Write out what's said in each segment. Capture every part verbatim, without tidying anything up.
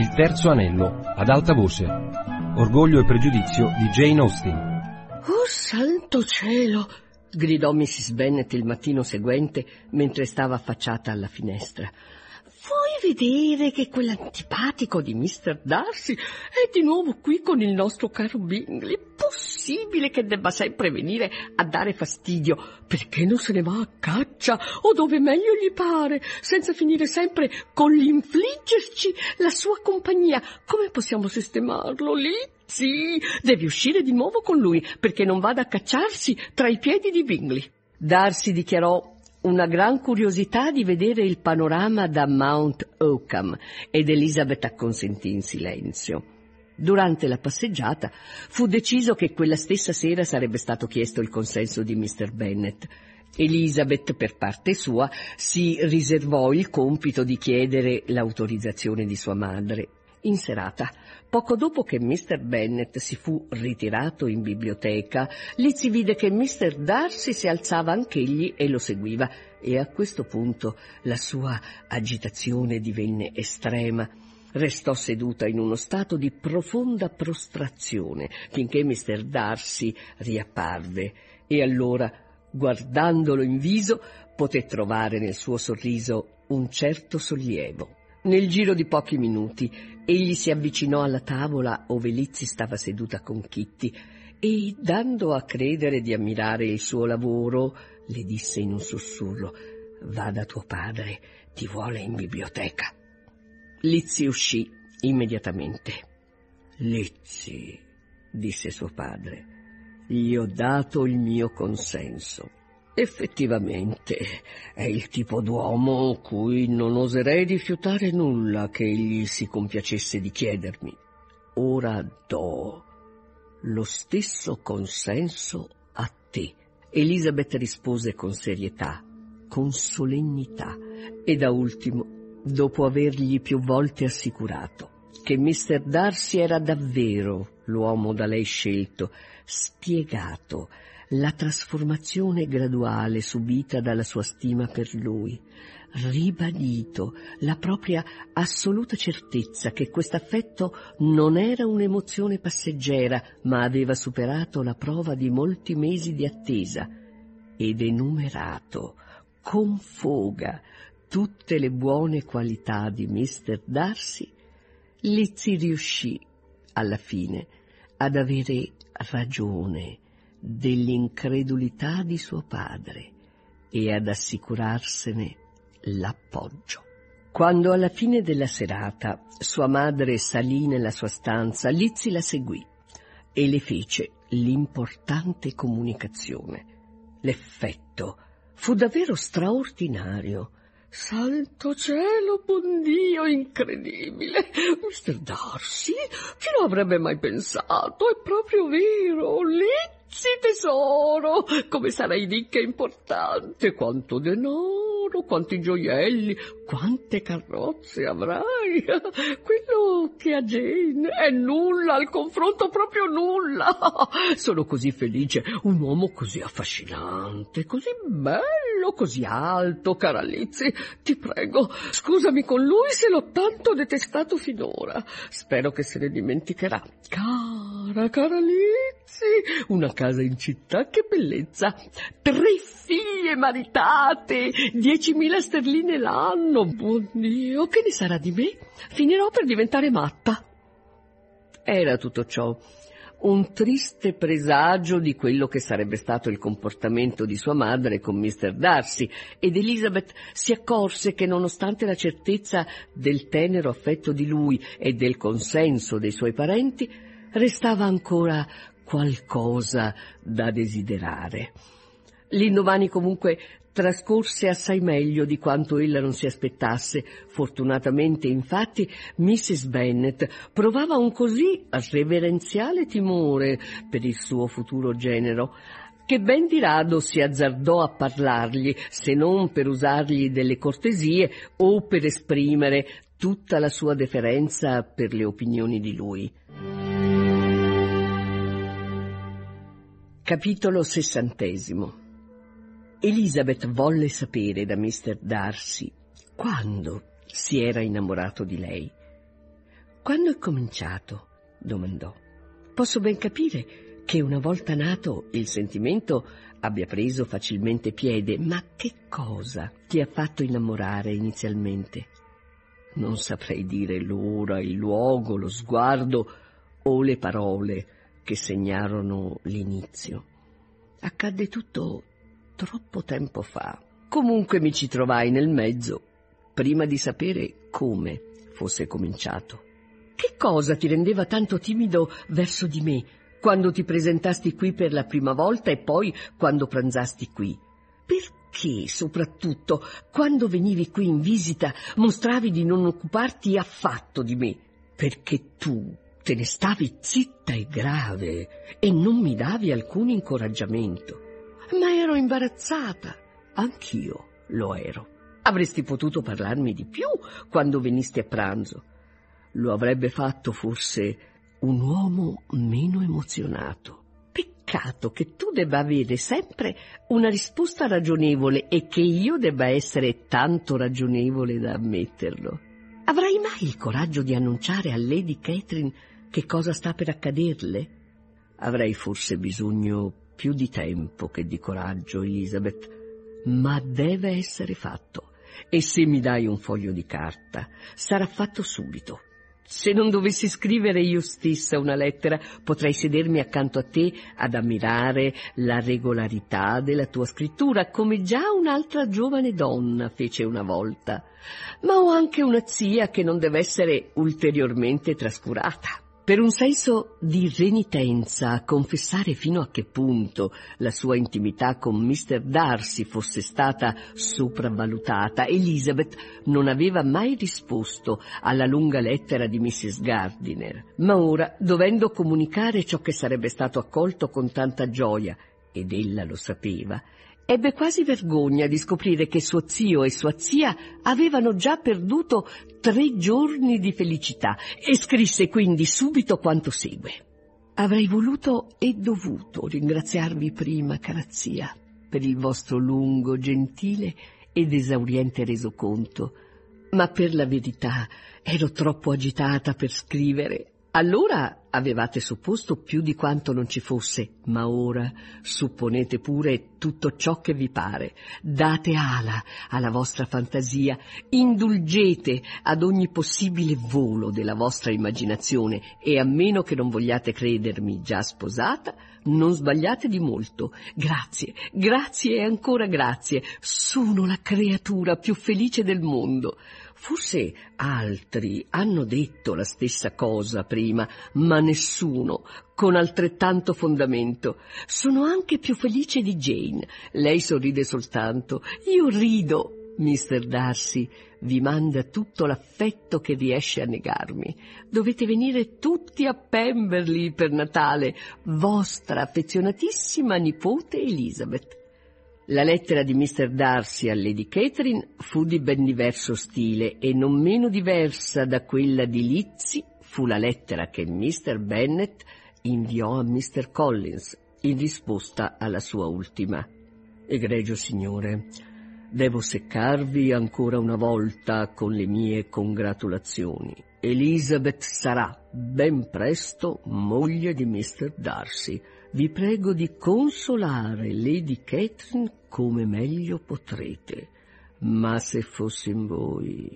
Il terzo anello, ad alta voce. Orgoglio e pregiudizio di Jane Austen. Oh, santo cielo! Gridò missus Bennet il mattino seguente mentre stava affacciata alla finestra. Vuoi vedere che quell'antipatico di mister Darcy è di nuovo qui con il nostro caro Bingley? È possibile che debba sempre venire a dare fastidio? Perché non se ne va a caccia o dove meglio gli pare, senza finire sempre con l'infliggerci la sua compagnia? Come possiamo sistemarlo lì? Sì, devi uscire di nuovo con lui perché non vada a cacciarsi tra i piedi di Bingley. Darcy dichiarò una gran curiosità di vedere il panorama da Mount Oakham ed Elizabeth acconsentì in silenzio. Durante la passeggiata fu deciso che quella stessa sera sarebbe stato chiesto il consenso di mister Bennet. Elizabeth, per parte sua, si riservò il compito di chiedere l'autorizzazione di sua madre. In serata, poco dopo che mister Bennet si fu ritirato in biblioteca, Lizzie vide che mister Darcy si alzava anch'egli e lo seguiva, e a questo punto la sua agitazione divenne estrema. Restò seduta in uno stato di profonda prostrazione finché mister Darcy riapparve, e allora, guardandolo in viso, poté trovare nel suo sorriso un certo sollievo. Nel giro di pochi minuti egli si avvicinò alla tavola ove Lizzie stava seduta con Kitty e, dando a credere di ammirare il suo lavoro, le disse in un sussurro: «Va da tuo padre, ti vuole in biblioteca». Lizzie uscì immediatamente. «Lizzie», disse suo padre, «gli ho dato il mio consenso. Effettivamente è il tipo d'uomo cui non oserei rifiutare nulla che egli si compiacesse di chiedermi. Ora do lo stesso consenso a te». Elizabeth rispose con serietà, con solennità, e da ultimo, dopo avergli più volte assicurato che mister Darcy era davvero l'uomo da lei scelto, spiegato la trasformazione graduale subita dalla sua stima per lui, ribadito la propria assoluta certezza che quest'affetto non era un'emozione passeggera, ma aveva superato la prova di molti mesi di attesa, ed enumerato con foga tutte le buone qualità di mister Darcy, Lizzie riuscì alla fine ad avere ragione dell'incredulità di suo padre e ad assicurarsene l'appoggio. Quando alla fine della serata sua madre salì nella sua stanza, Lizzie la seguì e le fece l'importante comunicazione. L'effetto fu davvero straordinario. Santo cielo, buon Dio, incredibile! mister Darcy? Chi lo avrebbe mai pensato? È proprio vero, Lizzie tesoro! Come sarai ricca e importante! Quanto denaro, quanti gioielli, quante carrozze avrai! Quello che ha Jane è nulla, al confronto proprio nulla! Sono così felice, un uomo così affascinante, così bello, così alto, cara Lizzie. Ti prego, scusami con lui se l'ho tanto detestato finora. Spero che se ne dimenticherà. Cara, cara Lizzie, una casa in città, che bellezza! Tre figlie maritate, diecimila sterline l'anno. Buon Dio, che ne sarà di me? Finirò per diventare matta. Era tutto ciò un triste presagio di quello che sarebbe stato il comportamento di sua madre con mister Darcy, ed Elizabeth si accorse che, nonostante la certezza del tenero affetto di lui e del consenso dei suoi parenti, restava ancora qualcosa da desiderare. L'indomani comunque trascorse assai meglio di quanto ella non si aspettasse. Fortunatamente, infatti, missus Bennet provava un così reverenziale timore per il suo futuro genero che ben di rado si azzardò a parlargli, se non per usargli delle cortesie o per esprimere tutta la sua deferenza per le opinioni di lui. Capitolo sessantesimo. Elizabeth volle sapere da mister Darcy quando si era innamorato di lei. Quando è cominciato? Domandò. Posso ben capire che una volta nato il sentimento abbia preso facilmente piede, ma che cosa ti ha fatto innamorare inizialmente? Non saprei dire l'ora, il luogo, lo sguardo o le parole che segnarono l'inizio. Accadde tutto troppo tempo fa. Comunque mi ci trovai nel mezzo, prima di sapere come fosse cominciato. Che cosa ti rendeva tanto timido verso di me quando ti presentasti qui per la prima volta e poi quando pranzasti qui? Perché, soprattutto, quando venivi qui in visita, mostravi di non occuparti affatto di me? Perché tu te ne stavi zitta e grave e non mi davi alcun incoraggiamento. Ma ero imbarazzata. Anch'io lo ero. Avresti potuto parlarmi di più quando venisti a pranzo. Lo avrebbe fatto forse un uomo meno emozionato. Peccato che tu debba avere sempre una risposta ragionevole e che io debba essere tanto ragionevole da ammetterlo. Avrai mai il coraggio di annunciare a Lady Catherine che cosa sta per accaderle? Avrei forse bisogno più di tempo che di coraggio, Elizabeth, ma deve essere fatto. E se mi dai un foglio di carta, sarà fatto subito. Se non dovessi scrivere io stessa una lettera, potrei sedermi accanto a te ad ammirare la regolarità della tua scrittura, come già un'altra giovane donna fece una volta. Ma ho anche una zia che non deve essere ulteriormente trascurata. Per un senso di renitenza a confessare fino a che punto la sua intimità con mister Darcy fosse stata sopravvalutata, Elizabeth non aveva mai risposto alla lunga lettera di missus Gardiner. Ma ora, dovendo comunicare ciò che sarebbe stato accolto con tanta gioia, ed ella lo sapeva, ebbe quasi vergogna di scoprire che suo zio e sua zia avevano già perduto tre giorni di felicità e scrisse quindi subito quanto segue. Avrei voluto e dovuto ringraziarvi prima, cara zia, per il vostro lungo, gentile ed esauriente resoconto, ma per la verità ero troppo agitata per scrivere. Allora avevate supposto più di quanto non ci fosse, ma ora supponete pure tutto ciò che vi pare. Date ala alla vostra fantasia, indulgete ad ogni possibile volo della vostra immaginazione e a meno che non vogliate credermi già sposata, non sbagliate di molto. Grazie, grazie e ancora grazie. Sono la creatura più felice del mondo. Forse altri hanno detto la stessa cosa prima, ma nessuno con altrettanto fondamento. Sono anche più felice di Jane. Lei sorride soltanto. Io rido. mister Darcy vi manda tutto l'affetto che riesce a negarmi. Dovete venire tutti a Pemberley per Natale. Vostra affezionatissima nipote Elizabeth. La lettera di mister Darcy a Lady Catherine fu di ben diverso stile e non meno diversa da quella di Lizzie fu la lettera che mister Bennet inviò a mister Collins in risposta alla sua ultima. Egregio signore, devo seccarvi ancora una volta con le mie congratulazioni. Elizabeth sarà ben presto moglie di mister Darcy. Vi prego di consolare Lady Catherine come meglio potrete, ma se fossi in voi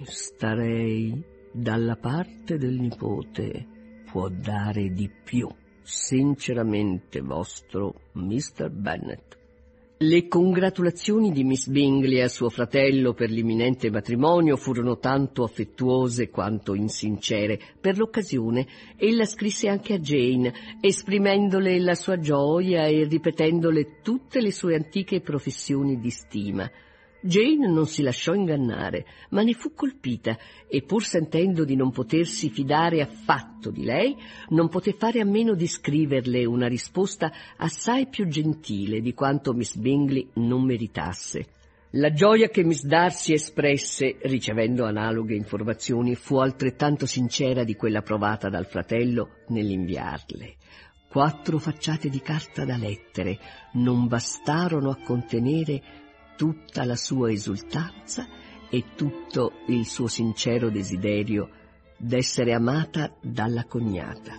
starei dalla parte del nipote. Può dare di più. Sinceramente vostro, mister Bennet. Le congratulazioni di Miss Bingley a suo fratello per l'imminente matrimonio furono tanto affettuose quanto insincere. Per l'occasione ella scrisse anche a Jane, esprimendole la sua gioia e ripetendole tutte le sue antiche professioni di stima. Jane non si lasciò ingannare, ma ne fu colpita e pur sentendo di non potersi fidare affatto di lei, non poté fare a meno di scriverle una risposta assai più gentile di quanto Miss Bingley non meritasse. La gioia che Miss Darcy espresse, ricevendo analoghe informazioni, fu altrettanto sincera di quella provata dal fratello nell'inviarle. Quattro facciate di carta da lettere non bastarono a contenere tutta la sua esultanza e tutto il suo sincero desiderio d'essere amata dalla cognata.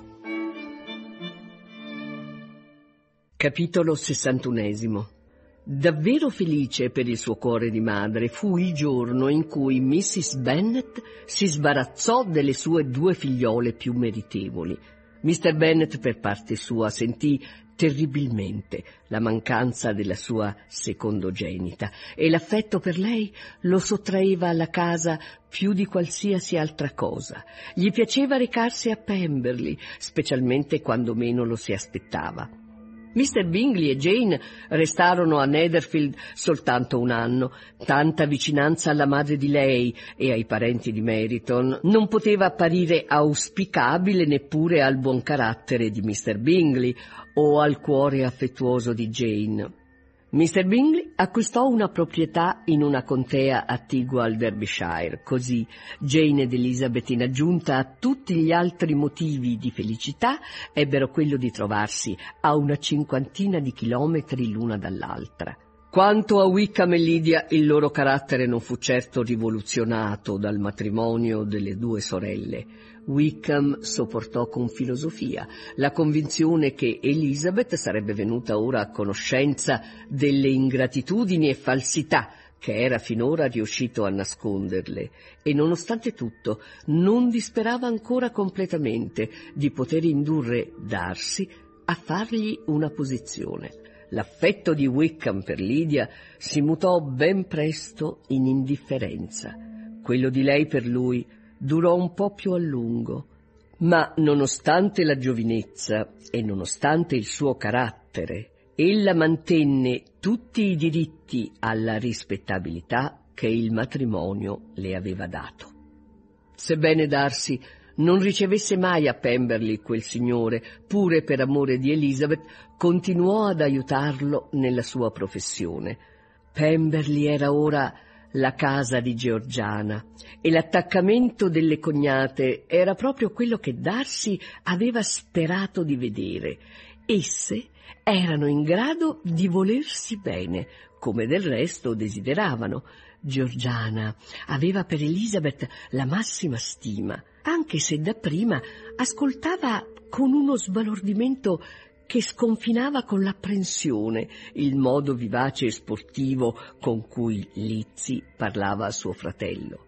Capitolo sessantunesimo. Davvero felice per il suo cuore di madre fu il giorno in cui missis Bennet si sbarazzò delle sue due figliole più meritevoli. mister Bennet, per parte sua, sentì terribilmente la mancanza della sua secondogenita e l'affetto per lei lo sottraeva alla casa più di qualsiasi altra cosa. Gli piaceva recarsi a Pemberley, specialmente quando meno lo si aspettava. mister Bingley e Jane restarono a Netherfield soltanto un anno. Tanta vicinanza alla madre di lei e ai parenti di Meryton non poteva apparire auspicabile neppure al buon carattere di mister Bingley o al cuore affettuoso di Jane. mister Bingley acquistò una proprietà in una contea attigua al Derbyshire, così Jane ed Elizabeth, in aggiunta a tutti gli altri motivi di felicità, ebbero quello di trovarsi a una cinquantina di chilometri l'una dall'altra. Quanto a Wickham e Lydia, il loro carattere non fu certo rivoluzionato dal matrimonio delle due sorelle. Wickham sopportò con filosofia la convinzione che Elizabeth sarebbe venuta ora a conoscenza delle ingratitudini e falsità che era finora riuscito a nasconderle, e nonostante tutto non disperava ancora completamente di poter indurre Darcy a fargli una posizione. L'affetto di Wickham per Lydia si mutò ben presto in indifferenza. Quello di lei per lui durò un po' più a lungo, ma nonostante la giovinezza e nonostante il suo carattere, ella mantenne tutti i diritti alla rispettabilità che il matrimonio le aveva dato. Sebbene Darcy non ricevesse mai a Pemberley quel signore, pure per amore di Elizabeth, continuò ad aiutarlo nella sua professione. Pemberley era ora la casa di Georgiana e l'attaccamento delle cognate era proprio quello che Darcy aveva sperato di vedere. Esse erano in grado di volersi bene, come del resto desideravano. Georgiana aveva per Elizabeth la massima stima, anche se dapprima ascoltava con uno sbalordimento che sconfinava con l'apprensione il modo vivace e sportivo con cui Lizzie parlava a suo fratello.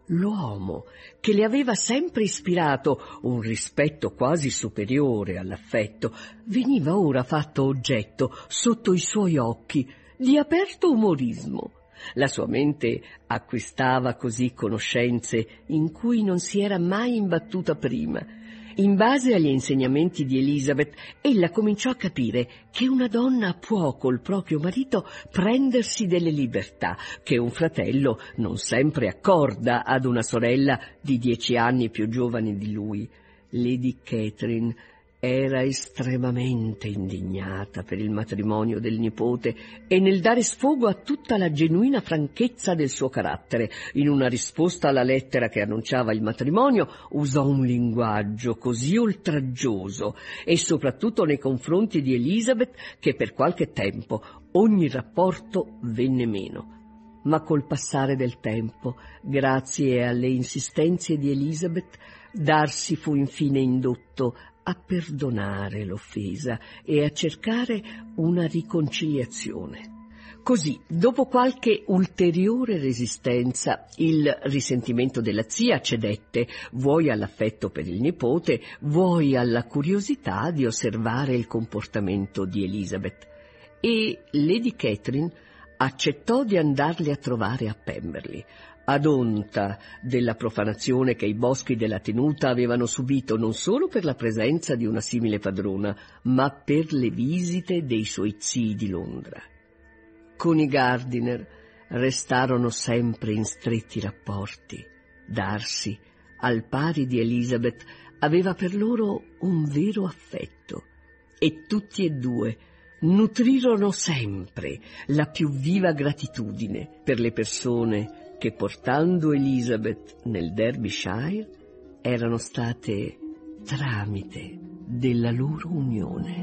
L'uomo che le aveva sempre ispirato un rispetto quasi superiore all'affetto veniva ora fatto oggetto, sotto i suoi occhi, di aperto umorismo. La sua mente acquistava così conoscenze in cui non si era mai imbattuta prima. In base agli insegnamenti di Elizabeth, ella cominciò a capire che una donna può col proprio marito prendersi delle libertà che un fratello non sempre accorda ad una sorella di dieci anni più giovane di lui. Lady Catherine era estremamente indignata per il matrimonio del nipote e nel dare sfogo a tutta la genuina franchezza del suo carattere, in una risposta alla lettera che annunciava il matrimonio, usò un linguaggio così oltraggioso e soprattutto nei confronti di Elizabeth che per qualche tempo ogni rapporto venne meno. Ma col passare del tempo, grazie alle insistenze di Elizabeth, Darcy fu infine indotto a perdonare l'offesa e a cercare una riconciliazione. Così, dopo qualche ulteriore resistenza, il risentimento della zia cedette, vuoi all'affetto per il nipote, vuoi alla curiosità di osservare il comportamento di Elizabeth, e Lady Catherine accettò di andarli a trovare a Pemberley, ad onta della profanazione che i boschi della tenuta avevano subito non solo per la presenza di una simile padrona, ma per le visite dei suoi zii di Londra. Con i Gardiner restarono sempre in stretti rapporti. Darcy, al pari di Elizabeth, aveva per loro un vero affetto, e tutti e due nutrirono sempre la più viva gratitudine per le persone che, portando Elizabeth nel Derbyshire, erano state tramite della loro unione.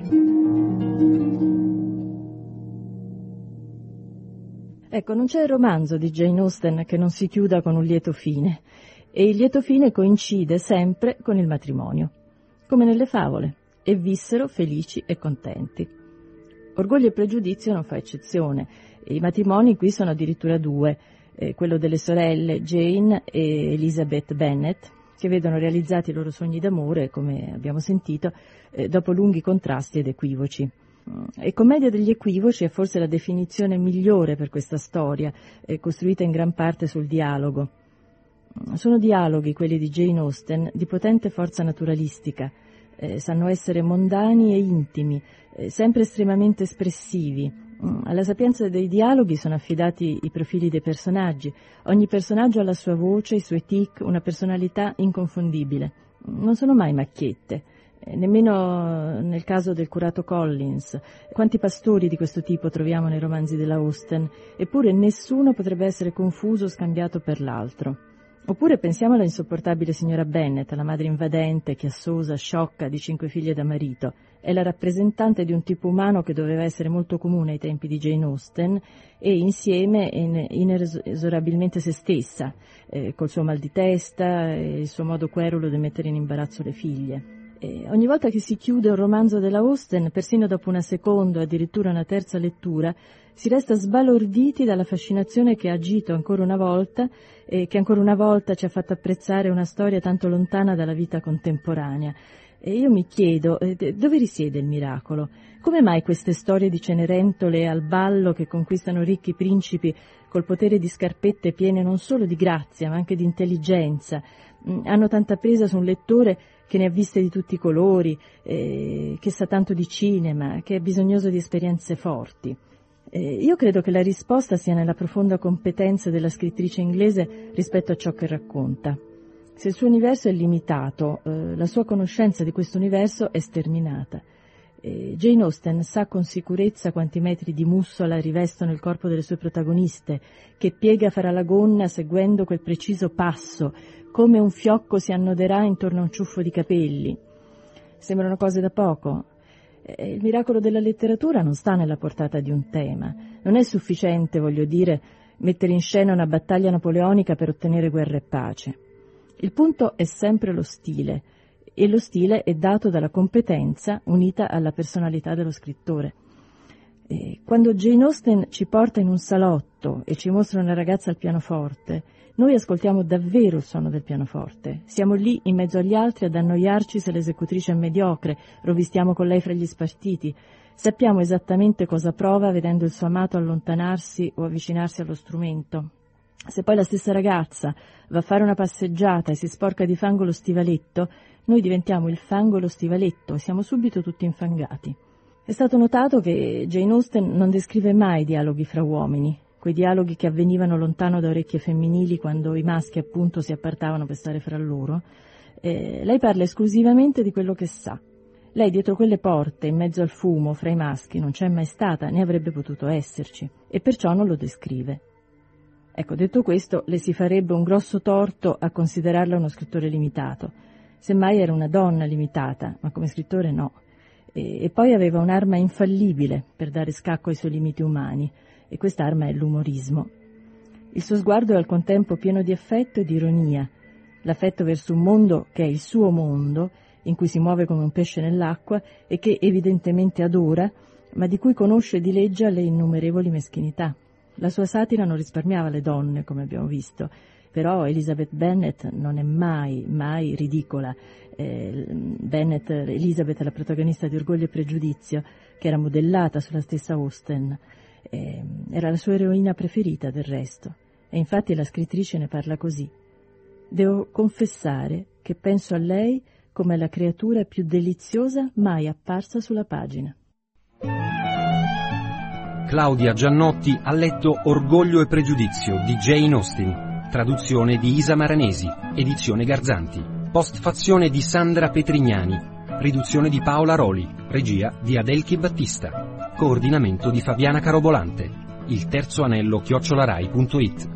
Ecco, non c'è romanzo di Jane Austen che non si chiuda con un lieto fine. e il lieto fine coincide sempre con il matrimonio, come nelle favole, e vissero felici e contenti. Orgoglio e Pregiudizio non fa eccezione. I matrimoni qui sono addirittura due, eh, quello delle sorelle Jane e Elizabeth Bennet, che vedono realizzati i loro sogni d'amore, come abbiamo sentito, eh, dopo lunghi contrasti ed equivoci. E Commedia degli equivoci è forse la definizione migliore per questa storia, eh, costruita in gran parte sul dialogo. Sono dialoghi, quelli di Jane Austen, di potente forza naturalistica, eh, sanno essere mondani e intimi, eh, sempre estremamente espressivi. Alla sapienza dei dialoghi sono affidati i profili dei personaggi. Ogni personaggio ha la sua voce, i suoi tic, una personalità inconfondibile. Non sono mai macchiette, eh, nemmeno nel caso del curato Collins. Quanti pastori di questo tipo troviamo nei romanzi della Austen, eppure nessuno potrebbe essere confuso o scambiato per l'altro. Oppure pensiamo alla insopportabile signora Bennet, la madre invadente, chiassosa, sciocca, di cinque figlie da marito. È la rappresentante di un tipo umano che doveva essere molto comune ai tempi di Jane Austen e insieme in, inesorabilmente se stessa, eh, col suo mal di testa e il suo modo querulo di mettere in imbarazzo le figlie. E ogni volta che si chiude un romanzo della Austen, persino dopo una seconda o addirittura una terza lettura, si resta sbalorditi dalla fascinazione che ha agito ancora una volta e che ancora una volta ci ha fatto apprezzare una storia tanto lontana dalla vita contemporanea. E io mi chiedo, eh, dove risiede il miracolo? Come mai queste storie di Cenerentole al ballo che conquistano ricchi principi col potere di scarpette piene non solo di grazia ma anche di intelligenza, mh, hanno tanta presa su un lettore che ne ha viste di tutti i colori, eh, che sa tanto di cinema, che è bisognoso di esperienze forti? Eh, io credo che la risposta sia nella profonda competenza della scrittrice inglese rispetto a ciò che racconta. Se il suo universo è limitato, eh, la sua conoscenza di questo universo è sterminata. Eh, Jane Austen sa con sicurezza quanti metri di mussola rivestono il corpo delle sue protagoniste, che piega farà la gonna seguendo quel preciso passo, come un fiocco si annoderà intorno a un ciuffo di capelli. Sembrano cose da poco. Eh, il miracolo della letteratura non sta nella portata di un tema. Non è sufficiente, voglio dire, mettere in scena una battaglia napoleonica per ottenere guerra e pace. Il punto è sempre lo stile, e lo stile è dato dalla competenza unita alla personalità dello scrittore. E quando Jane Austen ci porta in un salotto e ci mostra una ragazza al pianoforte, noi ascoltiamo davvero il suono del pianoforte. Siamo lì in mezzo agli altri ad annoiarci se l'esecutrice è mediocre, rovistiamo con lei fra gli spartiti. Sappiamo esattamente cosa prova vedendo il suo amato allontanarsi o avvicinarsi allo strumento. Se poi la stessa ragazza va a fare una passeggiata e si sporca di fango lo stivaletto, noi diventiamo il fango e lo stivaletto e siamo subito tutti infangati. È stato notato che Jane Austen non descrive mai dialoghi fra uomini, quei dialoghi che avvenivano lontano da orecchie femminili quando i maschi appunto si appartavano per stare fra loro. Eh, lei parla esclusivamente di quello che sa. Lei dietro quelle porte, in mezzo al fumo, fra i maschi, non c'è mai stata, né avrebbe potuto esserci, e perciò non lo descrive. Ecco, detto questo, le si farebbe un grosso torto a considerarla uno scrittore limitato. Semmai era una donna limitata, ma come scrittore no. E, e poi aveva un'arma infallibile per dare scacco ai suoi limiti umani, e quest'arma è l'umorismo. Il suo sguardo è al contempo pieno di affetto e di ironia, l'affetto verso un mondo che è il suo mondo, in cui si muove come un pesce nell'acqua e che evidentemente adora, ma di cui conosce e dileggia le innumerevoli meschinità. La sua satira non risparmiava le donne, come abbiamo visto, però Elizabeth Bennet non è mai, mai ridicola. Eh, Bennet, Elizabeth è la protagonista di Orgoglio e Pregiudizio, che era modellata sulla stessa Austen. Eh, era la sua eroina preferita, del resto, e infatti la scrittrice ne parla così. Devo confessare che penso a lei come alla creatura più deliziosa mai apparsa sulla pagina. Claudia Giannotti ha letto Orgoglio e Pregiudizio di Jane Austen, traduzione di Isa Maranesi, edizione Garzanti, postfazione di Sandra Petrignani, riduzione di Paola Roli, regia di Adelchi Battista, coordinamento di Fabiana Carobolante. Il terzo anello chiocciolarai punto it.